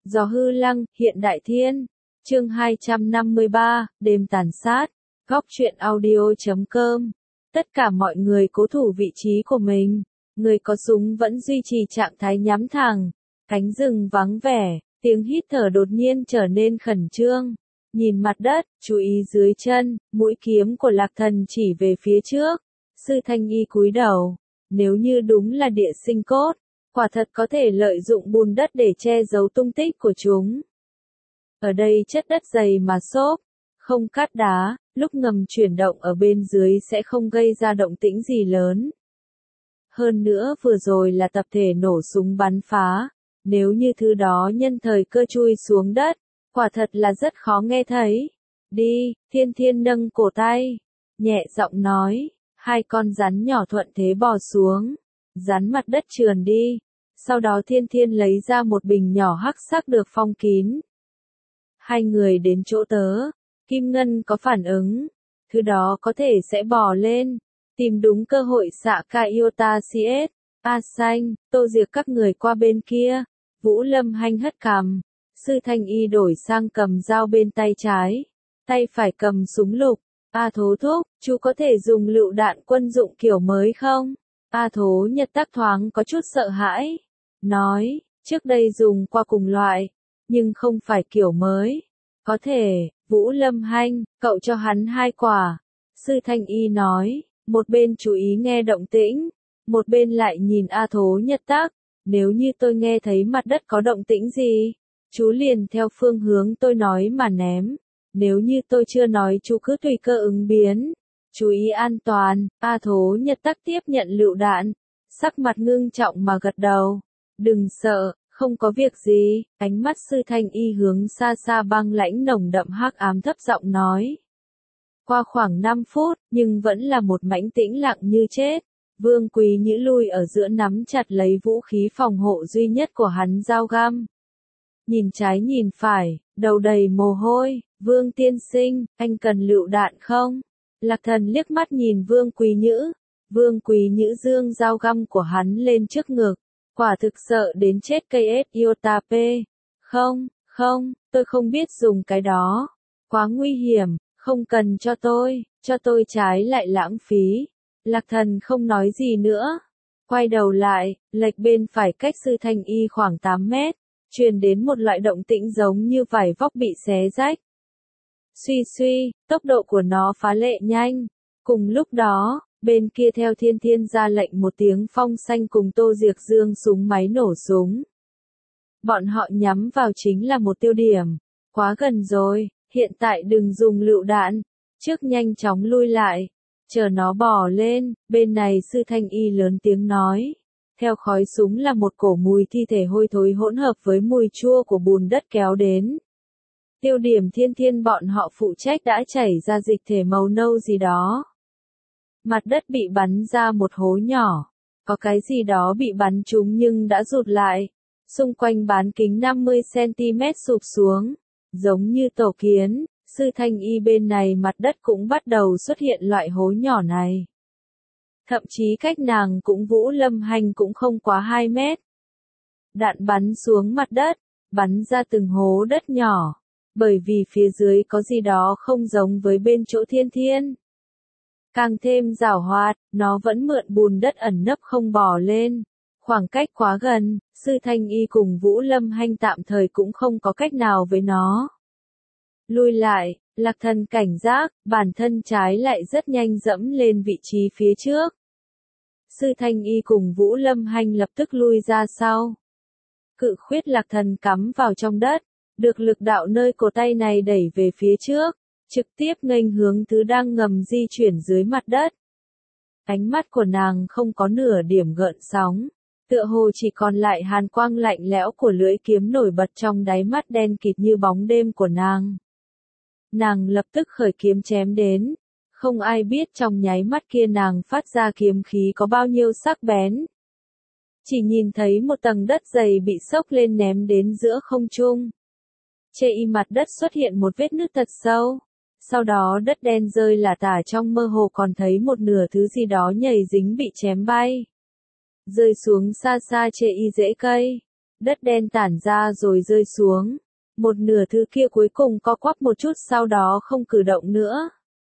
Gió hư lăng, hiện đại thiên. Chương 253, đêm tàn sát. Góc truyện audio.com. Tất cả mọi người cố thủ vị trí của mình. Người có súng vẫn duy trì trạng thái nhắm thẳng. Cánh rừng vắng vẻ, tiếng hít thở đột nhiên trở nên khẩn trương. Nhìn mặt đất, chú ý dưới chân, mũi kiếm của Lạc Thần chỉ về phía trước. Sư Thanh Y cúi đầu. Nếu như đúng là địa sinh cốt, quả thật có thể lợi dụng bùn đất để che giấu tung tích của chúng. Ở đây chất đất dày mà xốp, không cát đá, lúc ngầm chuyển động ở bên dưới sẽ không gây ra động tĩnh gì lớn. Hơn nữa vừa rồi là tập thể nổ súng bắn phá, nếu như thứ đó nhân thời cơ chui xuống đất, quả thật là rất khó nghe thấy. Đi, Thiên Thiên nâng cổ tay, nhẹ giọng nói, hai con rắn nhỏ thuận thế bò xuống, rắn mặt đất trườn đi. Sau đó Thiên Thiên lấy ra một bình nhỏ hắc sắc được phong kín. Hai người đến chỗ tớ, Kim Ngân có phản ứng, thứ đó có thể sẽ bò lên, tìm đúng cơ hội xạ ca iota CS. A Xanh, Tô Diệc các người qua bên kia. Vũ Lâm Hanh hất cằm, Sư Thanh Y đổi sang cầm dao bên tay trái, tay phải cầm súng lục. A Thố thúc, chú có thể dùng lựu đạn quân dụng kiểu mới không? A Thố Nhật Tác thoáng có chút sợ hãi, nói, trước đây dùng qua cùng loại, nhưng không phải kiểu mới. Có thể, Vũ Lâm Hanh, cậu cho hắn 2 quả. Sư Thanh Y nói, một bên chú ý nghe động tĩnh, một bên lại nhìn A Thố Nhật Tác. Nếu như tôi nghe thấy mặt đất có động tĩnh gì, chú liền theo phương hướng tôi nói mà ném. Nếu như tôi chưa nói chú cứ tùy cơ ứng biến. Chú ý an toàn. A Thố Nhật Tác tiếp nhận lựu đạn, sắc mặt ngưng trọng mà gật đầu. Đừng sợ, không có việc gì. Ánh mắt Sư Thanh Y hướng xa xa băng lãnh nồng đậm hắc ám thấp giọng nói. Qua khoảng 5 phút, nhưng vẫn là một mảnh tĩnh lặng như chết. Vương Quý Nhữ lui ở giữa nắm chặt lấy vũ khí phòng hộ duy nhất của hắn, dao găm. Nhìn trái nhìn phải, đầu đầy mồ hôi. Vương tiên sinh, anh cần lựu đạn không? Lạc Thần liếc mắt nhìn Vương Quý Nhữ. Vương Quý Nhữ dương dao găm của hắn lên trước ngực. Quả thực sợ đến chết cây iota P. Không, tôi không biết dùng cái đó. Quá nguy hiểm, không cần cho tôi trái lại lãng phí. Lạc Thần không nói gì nữa. Quay đầu lại, lệch bên phải cách Sư Thanh Y khoảng 8 mét, truyền đến một loại động tĩnh giống như vải vóc bị xé rách. Suy, tốc độ của nó phá lệ nhanh. Cùng lúc đó, bên kia theo Thiên Thiên ra lệnh một tiếng, Phong Xanh cùng Tô Diệc dương súng máy nổ súng. Bọn họ nhắm vào chính là một tiêu điểm. Quá gần rồi, hiện tại đừng dùng lựu đạn. Trước nhanh chóng lui lại. Chờ nó bò lên, bên này Sư Thanh Y lớn tiếng nói. Theo khói súng là một cổ mùi thi thể hôi thối hỗn hợp với mùi chua của bùn đất kéo đến. Tiêu điểm Thiên Thiên bọn họ phụ trách đã chảy ra dịch thể màu nâu gì đó. Mặt đất bị bắn ra một hố nhỏ. Có cái gì đó bị bắn trúng nhưng đã rụt lại. Xung quanh bán kính 50 cm sụp xuống. Giống như tổ kiến, Sư Thanh Y bên này mặt đất cũng bắt đầu xuất hiện loại hố nhỏ này. Thậm chí cách nàng cũng Vũ Lâm Hanh cũng không quá 2 mét. Đạn bắn xuống mặt đất, bắn ra từng hố đất nhỏ. Bởi vì phía dưới có gì đó không giống với bên chỗ Thiên Thiên. Càng thêm giảo hoạt, nó vẫn mượn bùn đất ẩn nấp không bò lên. Khoảng cách quá gần, Sư Thanh Y cùng Vũ Lâm Hanh tạm thời cũng không có cách nào với nó. Lui lại, Lạc Thần cảnh giác, bản thân trái lại rất nhanh dẫm lên vị trí phía trước. Sư Thanh Y cùng Vũ Lâm Hanh lập tức lui ra sau. Cự khuyết Lạc Thần cắm vào trong đất, được lực đạo nơi cổ tay này đẩy về phía trước, trực tiếp nghênh hướng thứ đang ngầm di chuyển dưới mặt đất. Ánh mắt của nàng không có nửa điểm gợn sóng, tựa hồ chỉ còn lại hàn quang lạnh lẽo của lưỡi kiếm nổi bật trong đáy mắt đen kịt như bóng đêm của nàng. Nàng lập tức khởi kiếm chém đến, không ai biết trong nháy mắt kia nàng phát ra kiếm khí có bao nhiêu sắc bén. Chỉ nhìn thấy một tầng đất dày bị xốc lên ném đến giữa không trung. Trên mặt đất xuất hiện một vết nứt thật sâu. Sau đó đất đen rơi lả tả, trong mơ hồ còn thấy một nửa thứ gì đó nhảy dính bị chém bay. Rơi xuống xa xa trên rễ cây. Đất đen tản ra rồi rơi xuống. Một nửa thứ kia cuối cùng co quắp một chút sau đó không cử động nữa.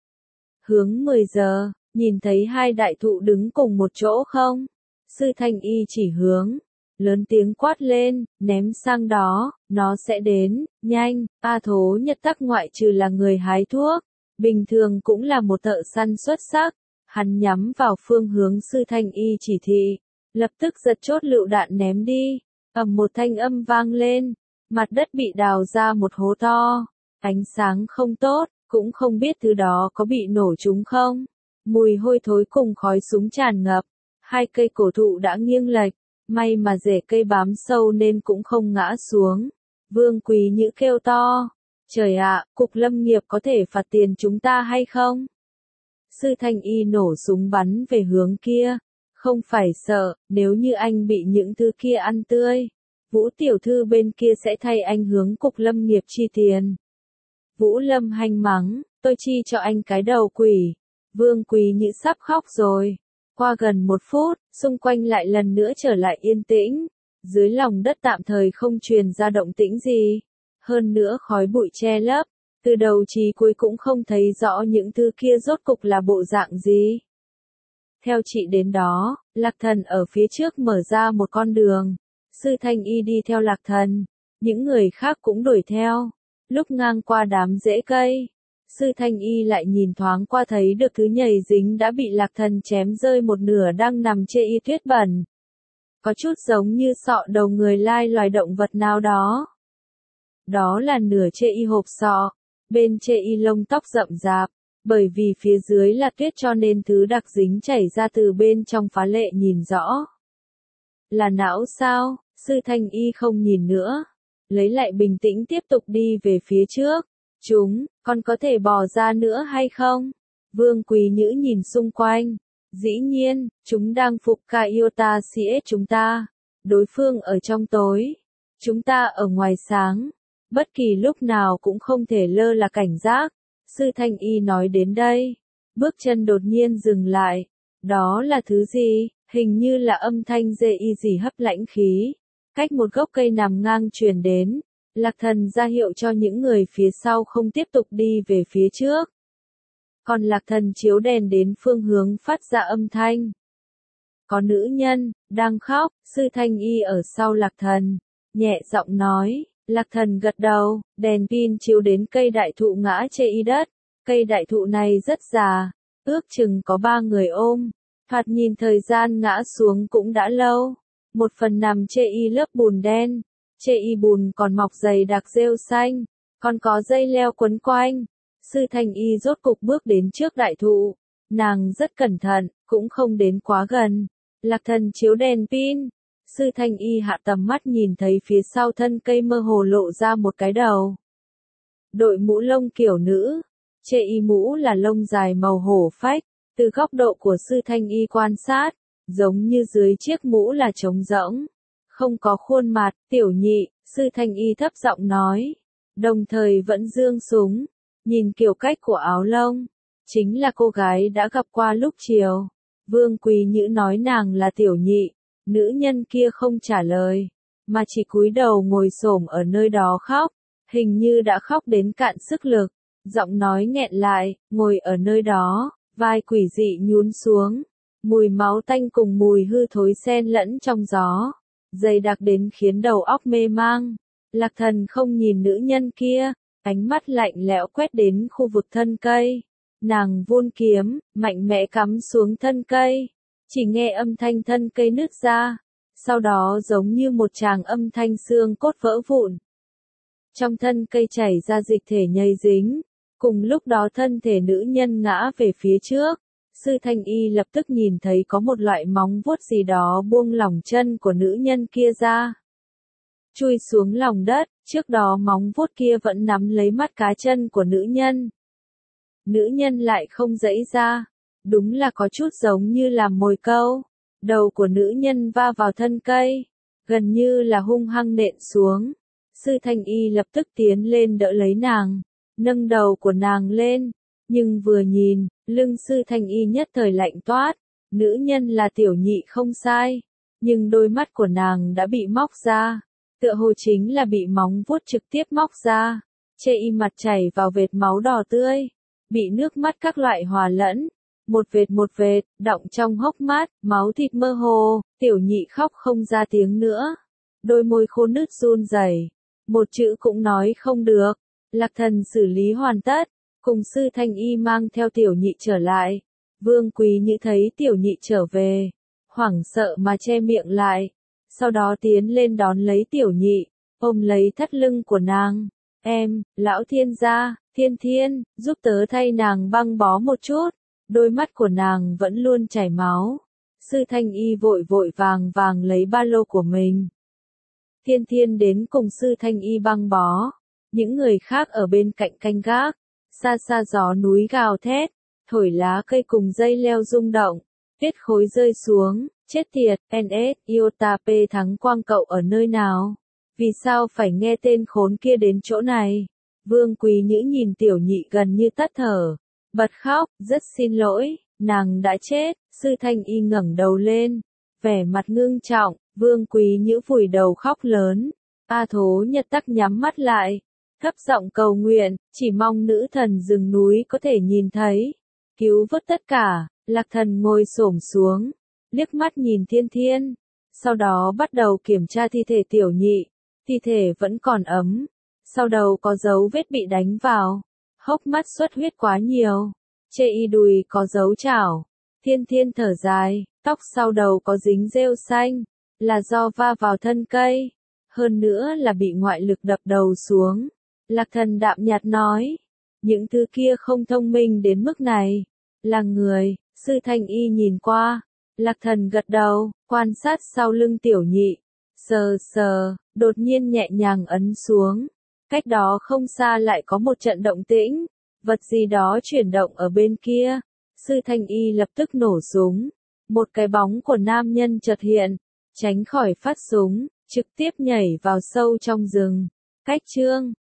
Hướng 10 giờ, nhìn thấy hai đại thụ đứng cùng một chỗ không? Sư Thanh Y chỉ hướng, lớn tiếng quát lên, ném sang đó, nó sẽ đến, nhanh. A Thố Nhất Tắc ngoại trừ là người hái thuốc, bình thường cũng là một thợ săn xuất sắc. Hắn nhắm vào phương hướng Sư Thanh Y chỉ thị, lập tức giật chốt lựu đạn ném đi. Ầm một thanh âm vang lên, mặt đất bị đào ra một hố to, ánh sáng không tốt, cũng không biết thứ đó có bị nổ trúng không. Mùi hôi thối cùng khói súng tràn ngập, hai cây cổ thụ đã nghiêng lệch, may mà rễ cây bám sâu nên cũng không ngã xuống. Vương Quý Nhữ kêu to, trời ạ, cục lâm nghiệp có thể phạt tiền chúng ta hay không? Sư Thanh Y nổ súng bắn về hướng kia, không phải sợ, nếu như anh bị những thứ kia ăn tươi, Vũ tiểu thư bên kia sẽ thay anh hướng cục lâm nghiệp chi tiền. Vũ Lâm Hanh mắng, tôi chi cho anh cái đầu quỷ. Vương Quý Nhữ sắp khóc rồi. Qua gần 1 phút, xung quanh lại lần nữa trở lại yên tĩnh. Dưới lòng đất tạm thời không truyền ra động tĩnh gì. Hơn nữa khói bụi che lấp. Từ đầu chí cuối cũng không thấy rõ những thứ kia rốt cục là bộ dạng gì. Theo chị đến đó, Lạc Thần ở phía trước mở ra một con đường. Sư Thanh Y đi theo Lạc Thần. Những người khác cũng đuổi theo. Lúc ngang qua đám rễ cây, Sư Thanh Y lại nhìn thoáng qua thấy được thứ nhầy dính đã bị Lạc Thần chém rơi một nửa đang nằm chê y tuyết bẩn. Có chút giống như sọ đầu người lai loài động vật nào đó. Đó là nửa chê y hộp sọ, bên chê y lông tóc rậm rạp, bởi vì phía dưới là tuyết cho nên thứ đặc dính chảy ra từ bên trong phá lệ nhìn rõ. Là não sao? Sư Thanh Y không nhìn nữa. Lấy lại bình tĩnh tiếp tục đi về phía trước. Con có thể bò ra nữa hay không? Vương Quý Nhữ nhìn xung quanh. Dĩ nhiên, chúng đang phục ca Iota CS chúng ta. Đối phương ở trong tối. Chúng ta ở ngoài sáng. Bất kỳ lúc nào cũng không thể lơ là cảnh giác. Sư Thanh Y nói đến đây. Bước chân đột nhiên dừng lại. Đó là thứ gì? Hình như là âm thanh dê y gì hấp lãnh khí. Cách một gốc cây nằm ngang truyền đến, Lạc Thần ra hiệu cho những người phía sau không tiếp tục đi về phía trước. Còn Lạc Thần chiếu đèn đến phương hướng phát ra âm thanh. Có nữ nhân, đang khóc, Sư Thanh Y ở sau Lạc Thần, nhẹ giọng nói, Lạc Thần gật đầu, đèn pin chiếu đến cây đại thụ ngã chê y đất. Cây đại thụ này rất già, ước chừng có 3 người ôm, thoạt nhìn thời gian ngã xuống cũng đã lâu. Một phần nằm chê y lớp bùn đen, chê y bùn còn mọc dày đặc rêu xanh, còn có dây leo quấn quanh. Sư Thanh Y rốt cục bước đến trước đại thụ, nàng rất cẩn thận, cũng không đến quá gần. Lạc Thần chiếu đèn pin, Sư Thanh Y hạ tầm mắt nhìn thấy phía sau thân cây mơ hồ lộ ra một cái đầu. Đội mũ lông kiểu nữ, chê y mũ là lông dài màu hổ phách, từ góc độ của Sư Thanh Y quan sát. Giống như dưới chiếc mũ là trống rỗng, không có khuôn mặt. Tiểu Nhị, Sư Thanh Y thấp giọng nói, đồng thời vẫn giương súng, nhìn kiểu cách của áo lông, chính là cô gái đã gặp qua lúc chiều. Vương Quý Nhữ nói nàng là Tiểu Nhị, nữ nhân kia không trả lời, mà chỉ cúi đầu ngồi xổm ở nơi đó khóc, hình như đã khóc đến cạn sức lực, giọng nói nghẹn lại, ngồi ở nơi đó, vai quỷ dị nhún xuống. Mùi máu tanh cùng mùi hư thối xen lẫn trong gió, dày đặc đến khiến đầu óc mê mang. Lạc Thần không nhìn nữ nhân kia, ánh mắt lạnh lẽo quét đến khu vực thân cây. Nàng vươn kiếm, mạnh mẽ cắm xuống thân cây. Chỉ nghe âm thanh thân cây nứt ra, sau đó giống như một tràng âm thanh xương cốt vỡ vụn. Trong thân cây chảy ra dịch thể nhầy dính, cùng lúc đó thân thể nữ nhân ngã về phía trước. Sư Thanh Y lập tức nhìn thấy có một loại móng vuốt gì đó buông lỏng chân của nữ nhân kia ra. Chui xuống lòng đất, trước đó móng vuốt kia vẫn nắm lấy mắt cá chân của nữ nhân. Nữ nhân lại không giãy ra, đúng là có chút giống như làm mồi câu. Đầu của nữ nhân va vào thân cây, gần như là hung hăng nện xuống. Sư Thanh Y lập tức tiến lên đỡ lấy nàng, nâng đầu của nàng lên. Nhưng vừa nhìn, lưng Sư Thanh Y nhất thời lạnh toát, nữ nhân là Tiểu Nhị không sai, nhưng đôi mắt của nàng đã bị móc ra, tựa hồ chính là bị móng vuốt trực tiếp móc ra. Chê y mặt chảy vào vệt máu đỏ tươi, bị nước mắt các loại hòa lẫn, một vệt, đọng trong hốc mắt, máu thịt mơ hồ, tiểu nhị khóc không ra tiếng nữa. Đôi môi khô nứt run rẩy, một chữ cũng nói không được. Lạc Thần xử lý hoàn tất, cùng sư thanh y mang theo tiểu nhị trở lại. Vương Quý Nhữ thấy tiểu nhị trở về, hoảng sợ mà che miệng lại, sau đó tiến lên đón lấy tiểu nhị, ôm lấy thắt lưng của nàng. Em, lão thiên gia, Thiên, giúp tớ thay nàng băng bó một chút. Đôi mắt của nàng vẫn luôn chảy máu. Sư thanh y vội vàng lấy ba lô của mình. Thiên đến cùng sư thanh y băng bó. Những người khác ở bên cạnh canh gác. Xa gió núi gào thét, thổi lá cây cùng dây leo rung động. Tuyết khối rơi xuống, chết tiệt, NS, Iota P thắng quang cậu ở nơi nào? Vì sao phải nghe tên khốn kia đến chỗ này? Vương Quý Nhữ nhìn tiểu nhị gần như tắt thở, bật khóc, rất xin lỗi, nàng đã chết. Sư thanh y ngẩng đầu lên, vẻ mặt ngưng trọng. Vương Quý Nhữ vùi đầu khóc lớn. A Thố Nhật Tắc nhắm mắt lại, thấp giọng cầu nguyện, chỉ mong nữ thần rừng núi có thể nhìn thấy, cứu vớt tất cả. Lạc Thần ngồi xổm xuống, liếc mắt nhìn Thiên, sau đó bắt đầu kiểm tra thi thể tiểu nhị. Thi thể vẫn còn ấm, sau đầu có dấu vết bị đánh vào, hốc mắt xuất huyết quá nhiều, chê y đùi có dấu chảo. Thiên thở dài, tóc sau đầu có dính rêu xanh, là do va vào thân cây, hơn nữa là bị ngoại lực đập đầu xuống. Lạc Thần đạm nhạt nói, những thứ kia không thông minh đến mức này, là người. Sư thanh y nhìn qua, Lạc Thần gật đầu, quan sát sau lưng tiểu nhị, sờ, đột nhiên nhẹ nhàng ấn xuống. Cách đó không xa lại có một trận động tĩnh, vật gì đó chuyển động ở bên kia. Sư thanh y lập tức nổ súng, một cái bóng của nam nhân chợt hiện, tránh khỏi phát súng, trực tiếp nhảy vào sâu trong rừng. Cách chương